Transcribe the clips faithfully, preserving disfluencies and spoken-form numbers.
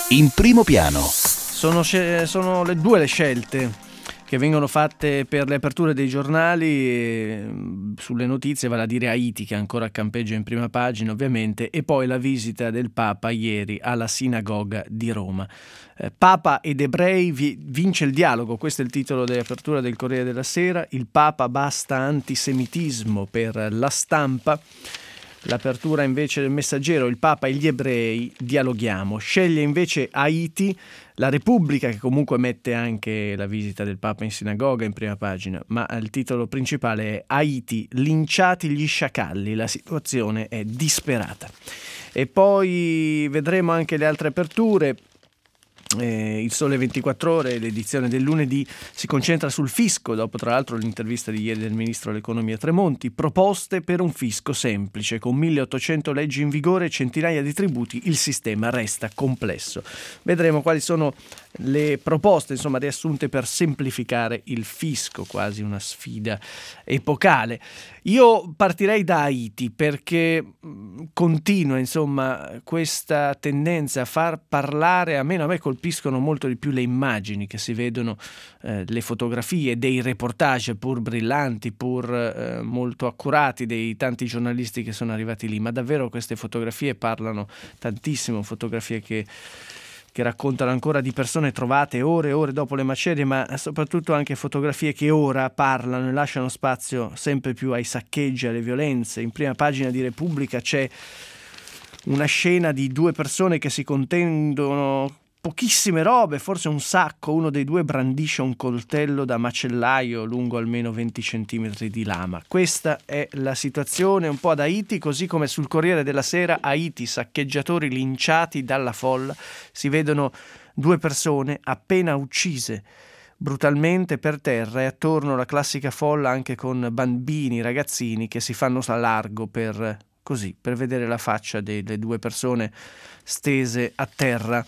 In primo piano. Sono, sce- sono le due le scelte che vengono fatte per le aperture dei giornali e, sulle notizie, vale a dire Haiti, che ancora campeggia in prima pagina ovviamente, e poi la visita del Papa ieri alla sinagoga di Roma. Eh, Papa ed ebrei vi- vince il dialogo, questo è il titolo di apertura del Corriere della Sera. Il Papa basta antisemitismo per La Stampa. L'apertura invece del Messaggero, il Papa e gli ebrei, dialoghiamo. Sceglie invece Haiti, la Repubblica, che comunque mette anche la visita del Papa in sinagoga in prima pagina, ma il titolo principale è Haiti, linciati gli sciacalli, la situazione è disperata. E poi vedremo anche le altre aperture. Eh, il Sole ventiquattro Ore, l'edizione del lunedì, si concentra sul fisco, dopo tra l'altro l'intervista di ieri del ministro dell'economia Tremonti. Proposte per un fisco semplice, con milleottocento leggi in vigore e centinaia di tributi, il sistema resta complesso. Vedremo quali sono le proposte, insomma, riassunte per semplificare il fisco, quasi una sfida epocale. Io partirei da Haiti perché continua, insomma, questa tendenza a far parlare, almeno a me colpiscono molto di più le immagini che si vedono, eh, le fotografie dei reportage pur brillanti, pur eh, molto accurati, dei tanti giornalisti che sono arrivati lì, ma davvero queste fotografie parlano tantissimo, fotografie che che raccontano ancora di persone trovate ore e ore dopo le macerie, ma soprattutto anche fotografie che ora parlano e lasciano spazio sempre più ai saccheggi, alle violenze. In prima pagina di Repubblica c'è una scena di due persone che si contendono pochissime robe, forse un sacco. Uno dei due brandisce un coltello da macellaio lungo almeno venti centimetri di lama. Questa è la situazione un po' ad Haiti, così come sul Corriere della Sera. Haiti, saccheggiatori linciati dalla folla. Si vedono due persone appena uccise brutalmente per terra e attorno la classica folla, anche con bambini, ragazzini che si fanno a largo per, così, per vedere la faccia delle due persone stese a terra.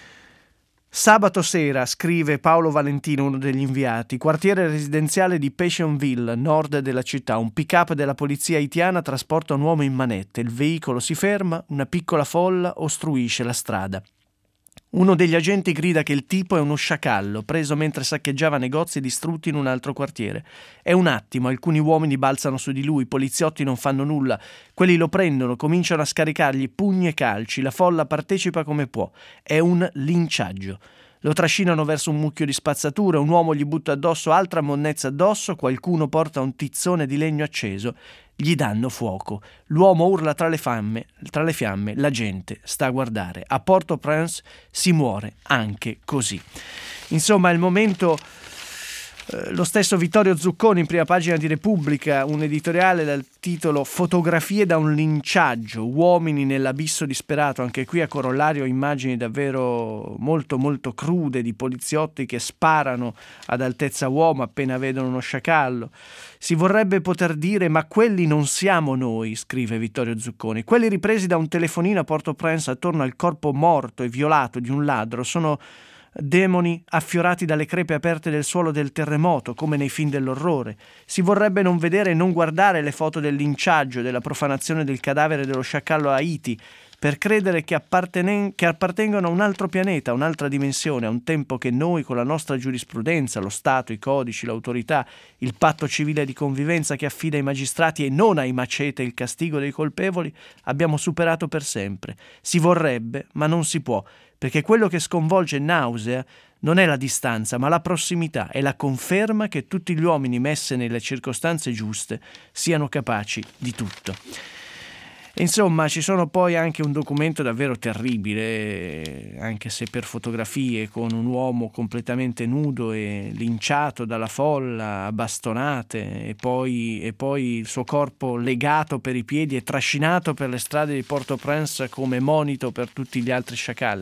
Sabato sera, scrive Paolo Valentino, uno degli inviati, quartiere residenziale di Pétionville, nord della città. Un pick-up della polizia haitiana trasporta un uomo in manette. Il veicolo si ferma, una piccola folla ostruisce la strada. Uno degli agenti grida che il tipo è uno sciacallo, preso mentre saccheggiava negozi distrutti in un altro quartiere. È un attimo, alcuni uomini balzano su di lui, i poliziotti non fanno nulla. Quelli lo prendono, cominciano a scaricargli pugni e calci, la folla partecipa come può. È un linciaggio. Lo trascinano verso un mucchio di spazzatura, un uomo gli butta addosso altra monnezza addosso, qualcuno porta un tizzone di legno acceso, gli danno fuoco. L'uomo urla tra le fiamme, tra le fiamme, la gente sta a guardare. A Port-au-Prince si muore anche così. Insomma, è il momento. Eh, lo stesso Vittorio Zucconi in prima pagina di Repubblica, un editoriale dal titolo Fotografie da un linciaggio, uomini nell'abisso disperato. Anche qui a corollario immagini davvero molto molto crude di poliziotti che sparano ad altezza uomo appena vedono uno sciacallo. Si vorrebbe poter dire ma quelli non siamo noi, scrive Vittorio Zucconi. Quelli ripresi da un telefonino a Port-au-Prince attorno al corpo morto e violato di un ladro sono demoni affiorati dalle crepe aperte del suolo del terremoto, come nei film dell'orrore. Si vorrebbe non vedere e non guardare le foto del linciaggio, della profanazione del cadavere dello sciacallo a Haiti, per credere che, appartenen- che appartengono a un altro pianeta, a un'altra dimensione, a un tempo che noi, con la nostra giurisprudenza, lo Stato, i codici, l'autorità, il patto civile di convivenza che affida ai magistrati e non ai macete il castigo dei colpevoli, abbiamo superato per sempre. Si vorrebbe, ma non si può, perché quello che sconvolge e nausea non è la distanza, ma la prossimità, è la conferma che tutti gli uomini messi nelle circostanze giuste siano capaci di tutto. Insomma, ci sono poi anche un documento davvero terribile, anche se per fotografie, con un uomo completamente nudo e linciato dalla folla a bastonate e poi, e poi il suo corpo legato per i piedi e trascinato per le strade di Port-au-Prince come monito per tutti gli altri sciacalli.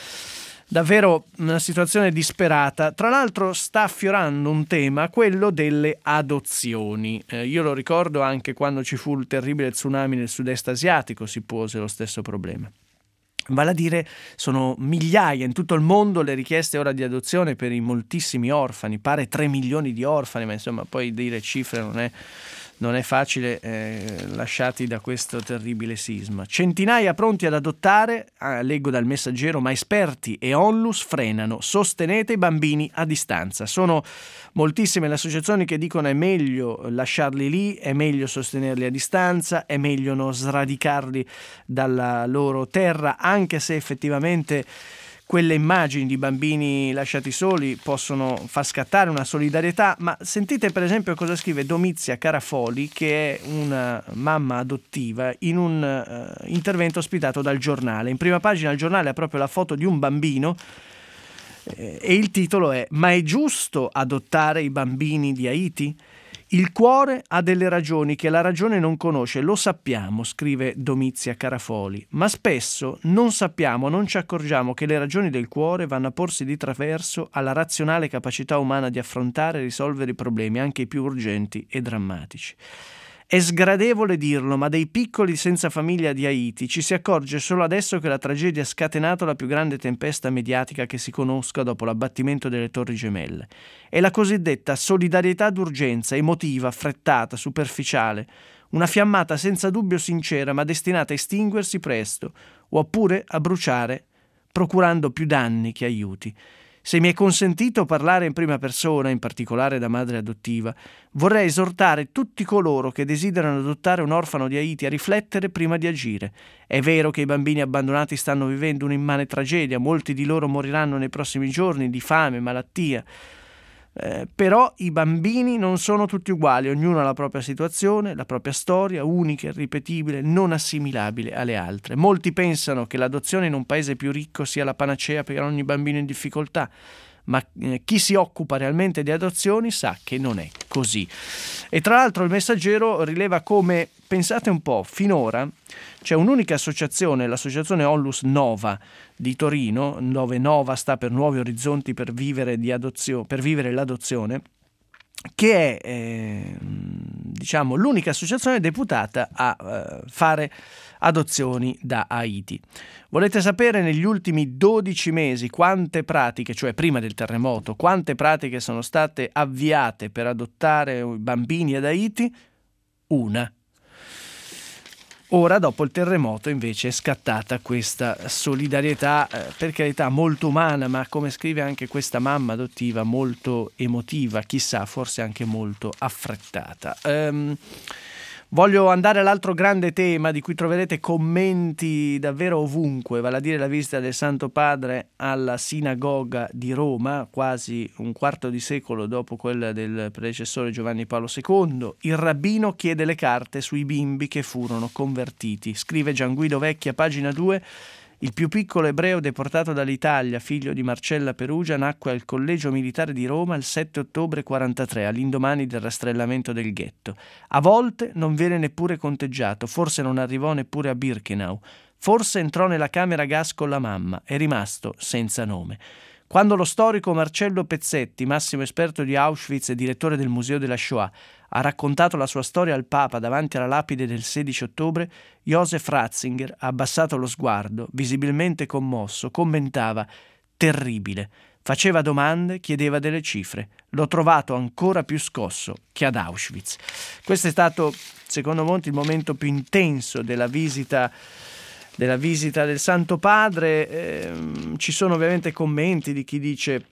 Davvero una situazione disperata. Tra l'altro sta affiorando un tema, quello delle adozioni. Eh, io lo ricordo anche quando ci fu il terribile tsunami nel sud-est asiatico, si pose lo stesso problema. Vale a dire, sono migliaia in tutto il mondo le richieste ora di adozione per i moltissimi orfani, pare tre milioni di orfani, ma insomma poi dire cifre non è, non è facile eh, lasciati da questo terribile sisma. Centinaia pronti ad adottare, eh, leggo dal Messaggero, ma esperti e onlus frenano, sostenete i bambini a distanza. Sono moltissime le associazioni che dicono è meglio lasciarli lì, è meglio sostenerli a distanza, è meglio non sradicarli dalla loro terra, anche se effettivamente quelle immagini di bambini lasciati soli possono far scattare una solidarietà, ma sentite per esempio cosa scrive Domizia Carafoli, che è una mamma adottiva, in un uh, intervento ospitato dal Giornale. In prima pagina il Giornale ha proprio la foto di un bambino eh, e il titolo è «Ma è giusto adottare i bambini di Haiti?» Il cuore ha delle ragioni che la ragione non conosce, lo sappiamo, scrive Domizia Carafoli, ma spesso non sappiamo, non ci accorgiamo che le ragioni del cuore vanno a porsi di traverso alla razionale capacità umana di affrontare e risolvere i problemi, anche i più urgenti e drammatici. È sgradevole dirlo, ma dei piccoli senza famiglia di Haiti ci si accorge solo adesso che la tragedia ha scatenato la più grande tempesta mediatica che si conosca dopo l'abbattimento delle Torri Gemelle. È la cosiddetta solidarietà d'urgenza, emotiva, affrettata, superficiale, una fiammata senza dubbio sincera ma destinata a estinguersi presto, oppure a bruciare, procurando più danni che aiuti. Se mi è consentito parlare in prima persona, in particolare da madre adottiva, vorrei esortare tutti coloro che desiderano adottare un orfano di Haiti a riflettere prima di agire. È vero che i bambini abbandonati stanno vivendo un'immane tragedia, molti di loro moriranno nei prossimi giorni di fame, malattia. Eh, però i bambini non sono tutti uguali, ognuno ha la propria situazione, la propria storia, unica, irripetibile, non assimilabile alle altre. Molti pensano che l'adozione in un paese più ricco sia la panacea per ogni bambino in difficoltà, ma eh, chi si occupa realmente di adozioni sa che non è così. E tra l'altro il Messaggero rileva come, pensate un po', finora c'è un'unica associazione, l'associazione Onlus Nova di Torino, dove Nova sta per Nuovi Orizzonti per vivere, di adozione, per vivere l'adozione, che è eh, diciamo l'unica associazione deputata a eh, fare adozioni da Haiti. Volete sapere negli ultimi dodici mesi quante pratiche, cioè prima del terremoto, quante pratiche sono state avviate per adottare bambini ad Haiti? Una. Ora, dopo il terremoto, invece, è scattata questa solidarietà, eh, per carità, molto umana, ma come scrive anche questa mamma adottiva, molto emotiva, chissà, forse anche molto affrettata. Um, Voglio andare all'altro grande tema di cui troverete commenti davvero ovunque, vale a dire la visita del Santo Padre alla sinagoga di Roma, quasi un quarto di secolo dopo quella del predecessore Giovanni Paolo secondo. Il rabbino chiede le carte sui bimbi che furono convertiti. Scrive Gianguido Vecchia, pagina due. Il più piccolo ebreo deportato dall'Italia, figlio di Marcella Perugia, nacque al Collegio Militare di Roma il sette ottobre quarantatré, all'indomani del rastrellamento del ghetto. A volte non viene neppure conteggiato, forse non arrivò neppure a Birkenau, forse entrò nella camera gas con la mamma, è rimasto senza nome. Quando lo storico Marcello Pezzetti, massimo esperto di Auschwitz e direttore del Museo della Shoah, ha raccontato la sua storia al Papa davanti alla lapide del sedici ottobre, Josef Ratzinger ha abbassato lo sguardo, visibilmente commosso, commentava «terribile». Faceva domande, chiedeva delle cifre. L'ho trovato ancora più scosso che ad Auschwitz. Questo è stato, secondo molti, il momento più intenso della visita della visita del Santo Padre. Eh, ci sono ovviamente commenti di chi dice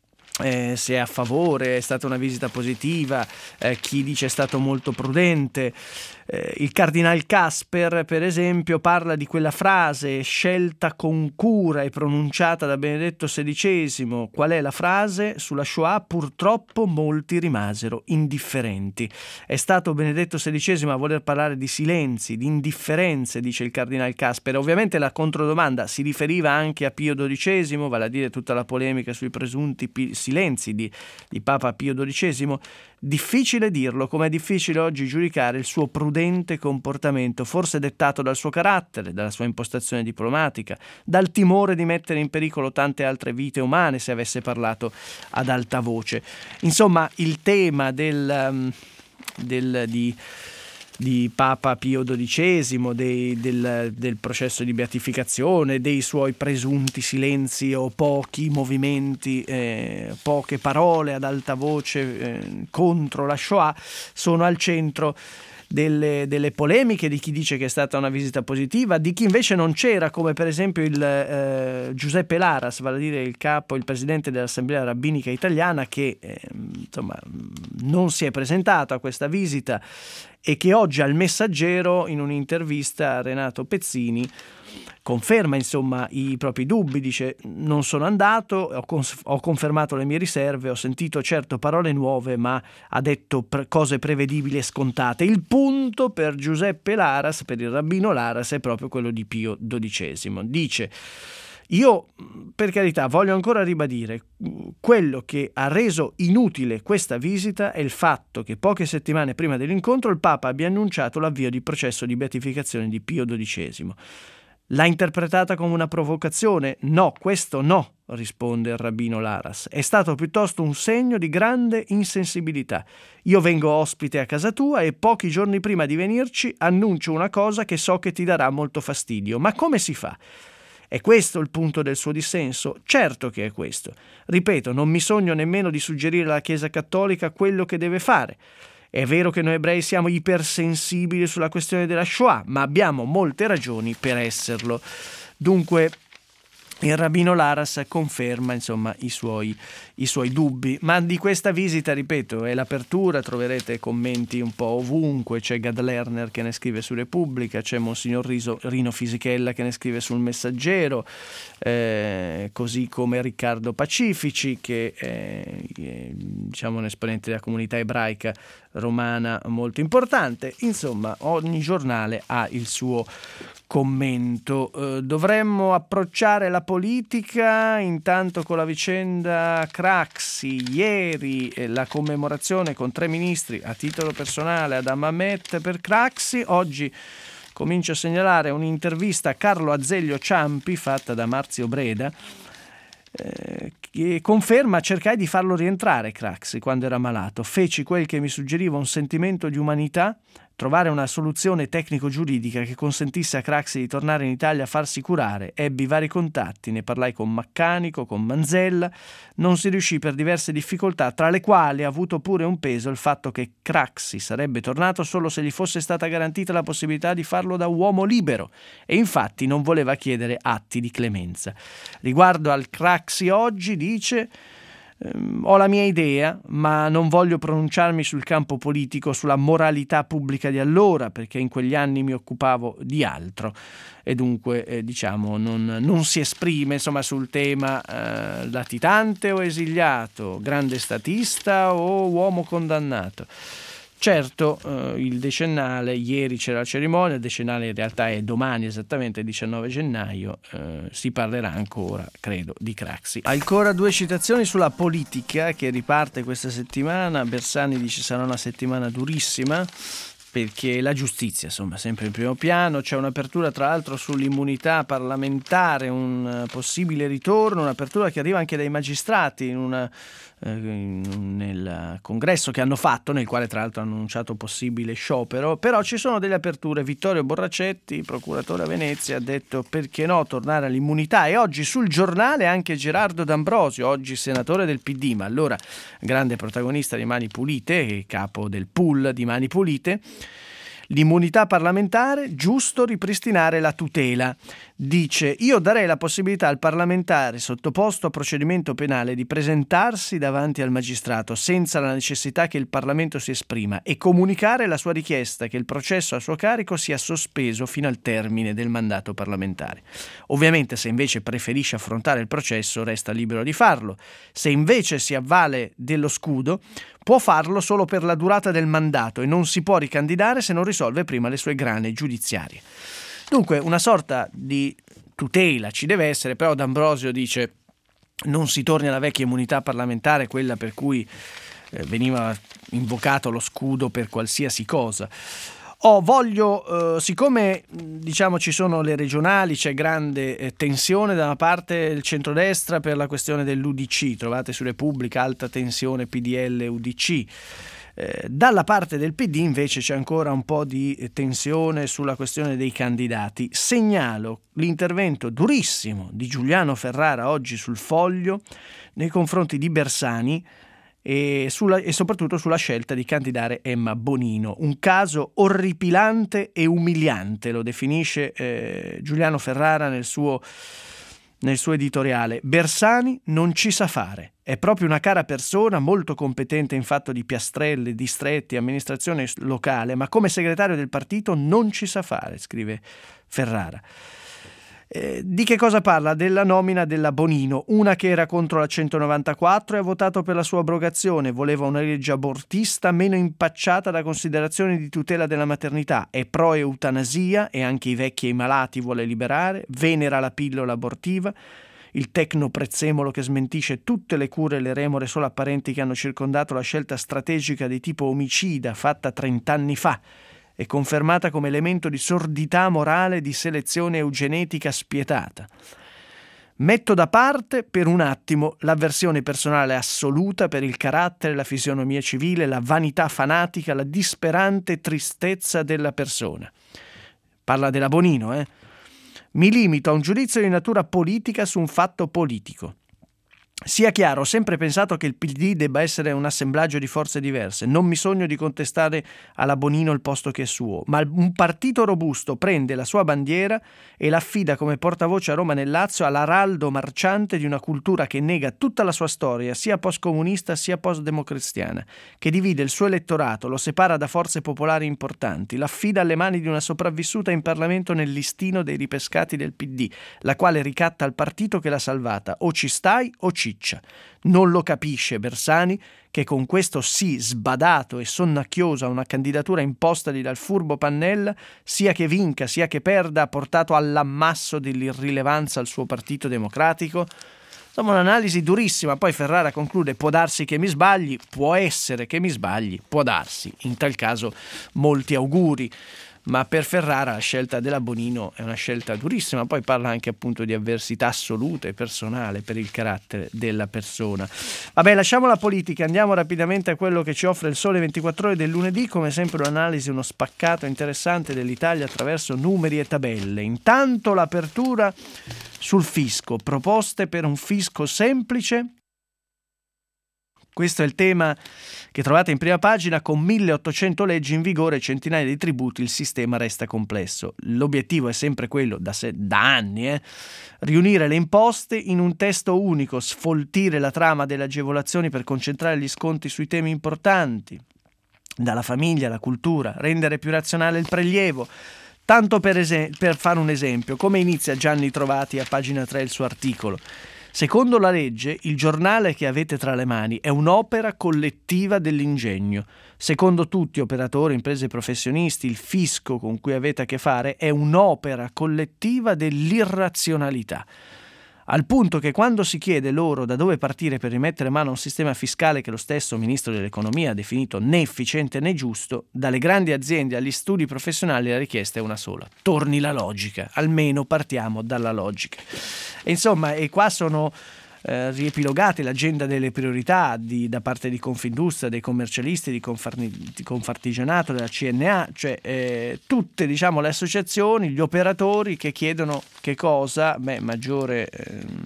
eh, se è a favore, è stata una visita positiva, eh, chi dice è stato molto prudente. Eh, il Cardinal Casper, per esempio, parla di quella frase scelta con cura e pronunciata da Benedetto sedicesimo. Qual è la frase? Sulla Shoah purtroppo molti rimasero indifferenti. È stato Benedetto sedicesimo a voler parlare di silenzi, di indifferenze, dice il Cardinal Casper. Ovviamente la controdomanda si riferiva anche a Pio dodicesimo, vale a dire tutta la polemica sui presunti pi- silenzi di, di Papa Pio dodicesimo. Difficile dirlo, come è difficile oggi giudicare il suo prudente comportamento, forse dettato dal suo carattere, dalla sua impostazione diplomatica, dal timore di mettere in pericolo tante altre vite umane se avesse parlato ad alta voce. Insomma, il tema del, um, del, di, di Papa Pio dodicesimo, dei, del, del processo di beatificazione, dei suoi presunti silenzi o pochi movimenti, eh, poche parole ad alta voce eh, contro la Shoah, sono al centro Delle, delle polemiche, di chi dice che è stata una visita positiva, di chi invece non c'era, come per esempio il eh, Giuseppe Laras, vale a dire il capo, il presidente dell'Assemblea Rabbinica Italiana, che eh, insomma non si è presentato a questa visita e che oggi al Messaggero, in un'intervista a Renato Pezzini, conferma insomma i propri dubbi. Dice: non sono andato, ho, cons- ho confermato le mie riserve, ho sentito certo parole nuove, ma ha detto pre- cose prevedibili e scontate. Il punto per Giuseppe Laras, per il rabbino Laras, è proprio quello di Pio dodicesimo. Dice: io, per carità, voglio ancora ribadire, quello che ha reso inutile questa visita è il fatto che poche settimane prima dell'incontro il Papa abbia annunciato l'avvio di processo di beatificazione di Pio dodicesimo. L'ha interpretata come una provocazione? No, questo no, risponde il rabbino Laras. È stato piuttosto un segno di grande insensibilità. Io vengo ospite a casa tua e pochi giorni prima di venirci annuncio una cosa che so che ti darà molto fastidio. Ma come si fa? È questo il punto del suo dissenso? Certo che è questo. Ripeto, non mi sogno nemmeno di suggerire alla Chiesa Cattolica quello che deve fare. È vero che noi ebrei siamo ipersensibili sulla questione della Shoah, ma abbiamo molte ragioni per esserlo. Dunque, il rabbino Laras conferma insomma i suoi, i suoi dubbi, ma di questa visita, ripeto, è l'apertura, troverete commenti un po' ovunque, c'è Gad Lerner che ne scrive su Repubblica, c'è Monsignor Riso, Rino Fisichella che ne scrive sul Messaggero, eh, così come Riccardo Pacifici che è, è diciamo un esponente della comunità ebraica romana molto importante. Insomma, ogni giornale ha il suo commento. Eh, dovremmo approcciare la politica intanto con la vicenda Craxi. Ieri eh, la commemorazione con tre ministri a titolo personale ad Hammamet per Craxi. Oggi comincio a segnalare un'intervista a Carlo Azeglio Ciampi fatta da Marzio Breda, eh, che conferma: cercai di farlo rientrare Craxi quando era malato, feci quel che mi suggeriva un sentimento di umanità, trovare una soluzione tecnico-giuridica che consentisse a Craxi di tornare in Italia a farsi curare. Ebbi vari contatti, ne parlai con Maccanico, con Manzella, non si riuscì per diverse difficoltà, tra le quali ha avuto pure un peso il fatto che Craxi sarebbe tornato solo se gli fosse stata garantita la possibilità di farlo da uomo libero, e infatti non voleva chiedere atti di clemenza. Riguardo al Craxi oggi dice: ho la mia idea, ma non voglio pronunciarmi sul campo politico, sulla moralità pubblica di allora, perché in quegli anni mi occupavo di altro e dunque eh, diciamo non, non si esprime insomma sul tema eh, latitante o esiliato, grande statista o uomo condannato. Certo, eh, il decennale, ieri c'era la cerimonia, il decennale in realtà è domani, esattamente il diciannove gennaio, eh, si parlerà ancora, credo, di Craxi. Ancora due citazioni sulla politica che riparte questa settimana. Bersani dice sarà una settimana durissima, perché la giustizia, insomma, sempre in primo piano. C'è un'apertura, tra l'altro, sull'immunità parlamentare, un possibile ritorno, un'apertura che arriva anche dai magistrati in una, eh, in, nel congresso che hanno fatto, nel quale tra l'altro hanno annunciato possibile sciopero. Però ci sono delle aperture. Vittorio Borracetti, procuratore a Venezia, ha detto perché no tornare all'immunità, e oggi sul giornale anche Gerardo D'Ambrosio, oggi senatore del P D, ma allora grande protagonista di Mani Pulite, capo del pool di Mani Pulite. L'immunità parlamentare, giusto ripristinare la tutela. Dice: io darei la possibilità al parlamentare sottoposto a procedimento penale di presentarsi davanti al magistrato senza la necessità che il Parlamento si esprima e comunicare la sua richiesta che il processo a suo carico sia sospeso fino al termine del mandato parlamentare. Ovviamente, se invece preferisce affrontare il processo, resta libero di farlo. Se invece si avvale dello scudo, può farlo solo per la durata del mandato e non si può ricandidare se non risolve prima le sue grane giudiziarie. Dunque una sorta di tutela ci deve essere, però D'Ambrosio dice non si torni alla vecchia immunità parlamentare, quella per cui eh, veniva invocato lo scudo per qualsiasi cosa. Oh, voglio, eh, siccome diciamo ci sono le regionali, c'è grande eh, tensione da una parte del centrodestra per la questione dell'U D C, trovate su Repubblica alta tensione P D L U D C. Eh, dalla parte del P D invece c'è ancora un po' di tensione sulla questione dei candidati. Segnalo l'intervento durissimo di Giuliano Ferrara oggi sul Foglio nei confronti di Bersani e, sulla, e soprattutto sulla scelta di candidare Emma Bonino. Un caso orripilante e umiliante, lo definisce eh, Giuliano Ferrara nel suo, nel suo editoriale. Bersani non ci sa fare. È proprio una cara persona, molto competente in fatto di piastrelle, distretti, amministrazione locale, ma come segretario del partito non ci sa fare, scrive Ferrara. Eh, di che cosa parla? Della nomina della Bonino, una che era contro la centonovantaquattro e ha votato per la sua abrogazione, voleva una legge abortista meno impacciata da considerazioni di tutela della maternità, è pro eutanasia e anche i vecchi e i malati vuole liberare, venera la pillola abortiva, il tecno prezzemolo che smentisce tutte le cure e le remore solo apparenti che hanno circondato la scelta strategica di tipo omicida fatta trent'anni fa e confermata come elemento di sordità morale di selezione eugenetica spietata. Metto da parte per un attimo l'avversione personale assoluta per il carattere, la fisionomia civile, la vanità fanatica, la disperante tristezza della persona. Parla della Bonino, eh? Mi limito a un giudizio di natura politica su un fatto politico. Sia chiaro, ho sempre pensato che il P D debba essere un assemblaggio di forze diverse. Non mi sogno di contestare alla Bonino il posto che è suo, ma un partito robusto prende la sua bandiera e l'affida come portavoce a Roma nel Lazio all'araldo marciante di una cultura che nega tutta la sua storia, sia post-comunista sia post-democristiana, che divide il suo elettorato, lo separa da forze popolari importanti, l'affida alle mani di una sopravvissuta in Parlamento nel listino dei ripescati del P D, la quale ricatta al partito che l'ha salvata. O ci stai o ci Non lo capisce Bersani, che con questo sì sbadato e sonnacchioso a una candidatura impostagli dal furbo Pannella, sia che vinca sia che perda, ha portato all'ammasso dell'irrilevanza al suo partito democratico. Insomma, un'analisi durissima. Poi Ferrara conclude: può darsi che mi sbagli, può essere che mi sbagli, può darsi. In tal caso molti auguri. Ma per Ferrara la scelta della Bonino è una scelta durissima, poi parla anche appunto di avversità assoluta e personale per il carattere della persona. Vabbè, lasciamo la politica, andiamo rapidamente a quello che ci offre il Sole ventiquattro Ore del lunedì, come sempre un'analisi, uno spaccato interessante dell'Italia attraverso numeri e tabelle. Intanto l'apertura sul fisco, proposte per un fisco semplice. Questo è il tema che trovate in prima pagina. Con milleottocento leggi in vigore e centinaia di tributi il sistema resta complesso. L'obiettivo è sempre quello, da, se, da anni, eh, riunire le imposte in un testo unico, sfoltire la trama delle agevolazioni per concentrare gli sconti sui temi importanti, dalla famiglia alla cultura, rendere più razionale il prelievo. Tanto per, es- per fare un esempio, come inizia Gianni Trovati a pagina tre il suo articolo. Secondo la legge, il giornale che avete tra le mani è un'opera collettiva dell'ingegno. Secondo tutti, operatori, imprese e professionisti, il fisco con cui avete a che fare è un'opera collettiva dell'irrazionalità. Al punto che quando si chiede loro da dove partire per rimettere mano a un sistema fiscale che lo stesso Ministro dell'Economia ha definito né efficiente né giusto, dalle grandi aziende agli studi professionali la richiesta è una sola: torni la logica, almeno partiamo dalla logica. E insomma, e qua sono eh, riepilogate l'agenda delle priorità di, da parte di Confindustria, dei commercialisti, di, Confarni, di Confartigianato, della C N A, cioè eh, tutte, diciamo, le associazioni, gli operatori che chiedono che cosa? Beh, maggiore ehm,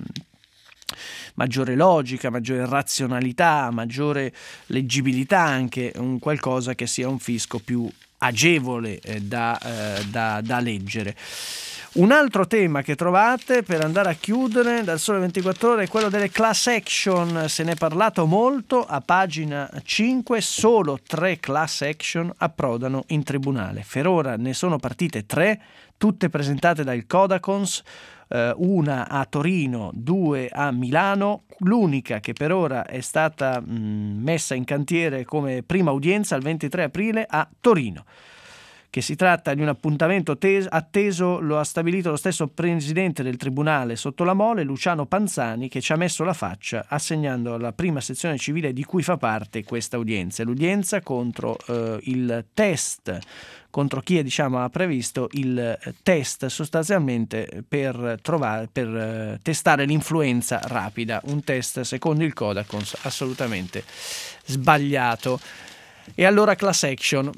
maggiore logica, maggiore razionalità, maggiore leggibilità, anche un qualcosa che sia un fisco più agevole eh, da, eh, da, da leggere. Un altro tema che trovate per andare a chiudere dal Sole ventiquattro Ore è quello delle class action. Se ne è parlato molto. A pagina cinque solo tre class action approdano in tribunale. Per ora ne sono partite tre, tutte presentate dal Codacons, eh, una a Torino, due a Milano. L'unica che per ora è stata mh, messa in cantiere come prima udienza il ventitré aprile a Torino. Che si tratta di un appuntamento tes- atteso, lo ha stabilito lo stesso presidente del tribunale sotto la mole, Luciano Panzani, che ci ha messo la faccia assegnando alla prima sezione civile di cui fa parte questa udienza. L'udienza contro eh, il test, contro chi diciamo, ha previsto il test sostanzialmente per, trovare, per eh, testare l'influenza rapida, un test secondo il Codacons assolutamente sbagliato. E allora class action.